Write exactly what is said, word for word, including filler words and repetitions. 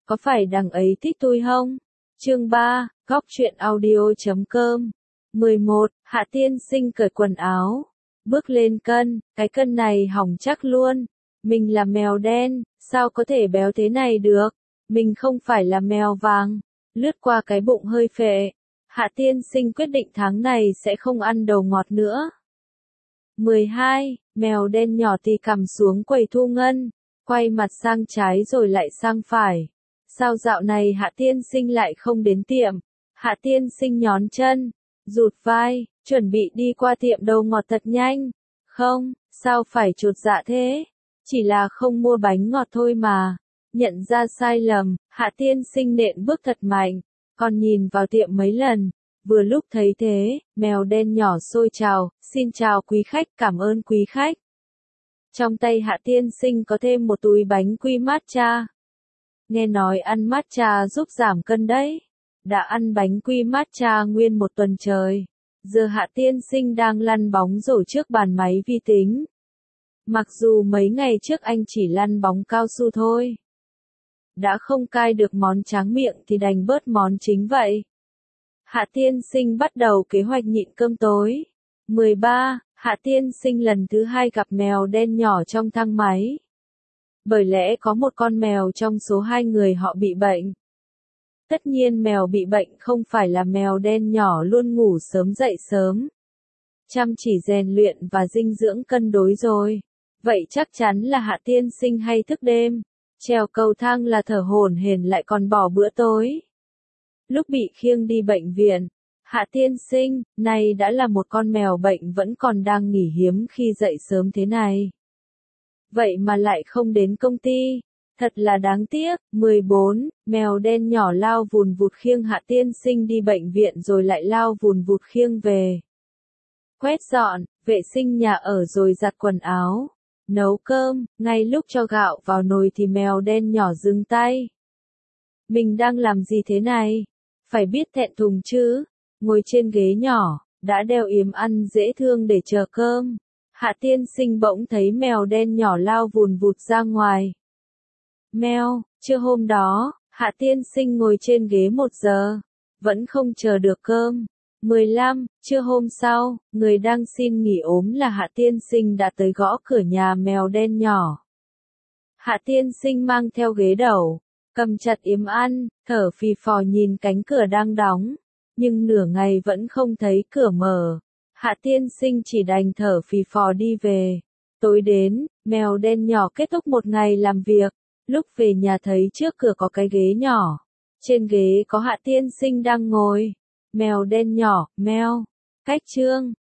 có phải đằng ấy thích tôi không? Chương ba, góc truyện audio chấm com. mười một, Hạ tiên sinh cởi quần áo, bước lên cân, cái cân này hỏng chắc luôn. Mình là mèo đen, sao có thể béo thế này được? Mình không phải là mèo vàng. Lướt qua cái bụng hơi phệ, Hạ tiên sinh quyết định tháng này sẽ không ăn đầu ngọt nữa. mười hai, mèo đen nhỏ tì cằm xuống quầy thu ngân, quay mặt sang trái rồi lại sang phải. Sao dạo này Hạ tiên sinh lại không đến tiệm? Hạ tiên sinh nhón chân, rụt vai, chuẩn bị đi qua tiệm đầu ngọt thật nhanh. Không, sao phải chột dạ thế? Chỉ là không mua bánh ngọt thôi mà. Nhận ra sai lầm, Hạ tiên sinh nện bước thật mạnh, còn nhìn vào tiệm mấy lần. Vừa lúc thấy thế, mèo đen nhỏ xôi chào, xin chào quý khách, cảm ơn quý khách. Trong tay Hạ tiên sinh có thêm một túi bánh quy matcha. Nghe nói ăn matcha giúp giảm cân đấy. Đã ăn bánh quy matcha nguyên một tuần trời. Giờ Hạ tiên sinh đang lăn bóng rổ trước bàn máy vi tính. Mặc dù mấy ngày trước anh chỉ lăn bóng cao su thôi. Đã không cai được món tráng miệng thì đành bớt món chính vậy. Hạ tiên sinh bắt đầu kế hoạch nhịn cơm tối. mười ba. Hạ tiên sinh lần thứ hai gặp mèo đen nhỏ trong thang máy. Bởi lẽ có một con mèo trong số hai người họ bị bệnh. Tất nhiên mèo bị bệnh không phải là mèo đen nhỏ luôn ngủ sớm dậy sớm. Chăm chỉ rèn luyện và dinh dưỡng cân đối rồi. Vậy chắc chắn là Hạ tiên sinh hay thức đêm. Trèo cầu thang là thở hổn hển lại còn bỏ bữa tối. Lúc bị khiêng đi bệnh viện, Hạ tiên sinh, này đã là một con mèo bệnh vẫn còn đang nghỉ hiếm khi dậy sớm thế này. Vậy mà lại không đến công ty, thật là đáng tiếc. mười bốn, mèo đen nhỏ lao vùn vụt khiêng Hạ tiên sinh đi bệnh viện rồi lại lao vùn vụt khiêng về. Quét dọn, vệ sinh nhà ở rồi giặt quần áo, nấu cơm, ngay lúc cho gạo vào nồi thì mèo đen nhỏ dừng tay. Mình đang làm gì thế này? Phải biết thẹn thùng chứ. Ngồi trên ghế nhỏ, đã đeo yếm ăn dễ thương để chờ cơm. Hạ tiên sinh bỗng thấy mèo đen nhỏ lao vùn vụt ra ngoài. Mèo, trưa hôm đó, Hạ tiên sinh ngồi trên ghế một giờ, vẫn không chờ được cơm. mười lăm, trưa hôm sau, người đang xin nghỉ ốm là Hạ tiên sinh đã tới gõ cửa nhà mèo đen nhỏ. Hạ tiên sinh mang theo ghế đầu, cầm chặt yếm ăn, thở phì phò nhìn cánh cửa đang đóng, nhưng nửa ngày vẫn không thấy cửa mở. Hạ tiên sinh chỉ đành thở phì phò đi về. Tối đến, mèo đen nhỏ kết thúc một ngày làm việc, lúc về nhà thấy trước cửa có cái ghế nhỏ. Trên ghế có Hạ tiên sinh đang ngồi. Mèo đen nhỏ, meo, cách chương.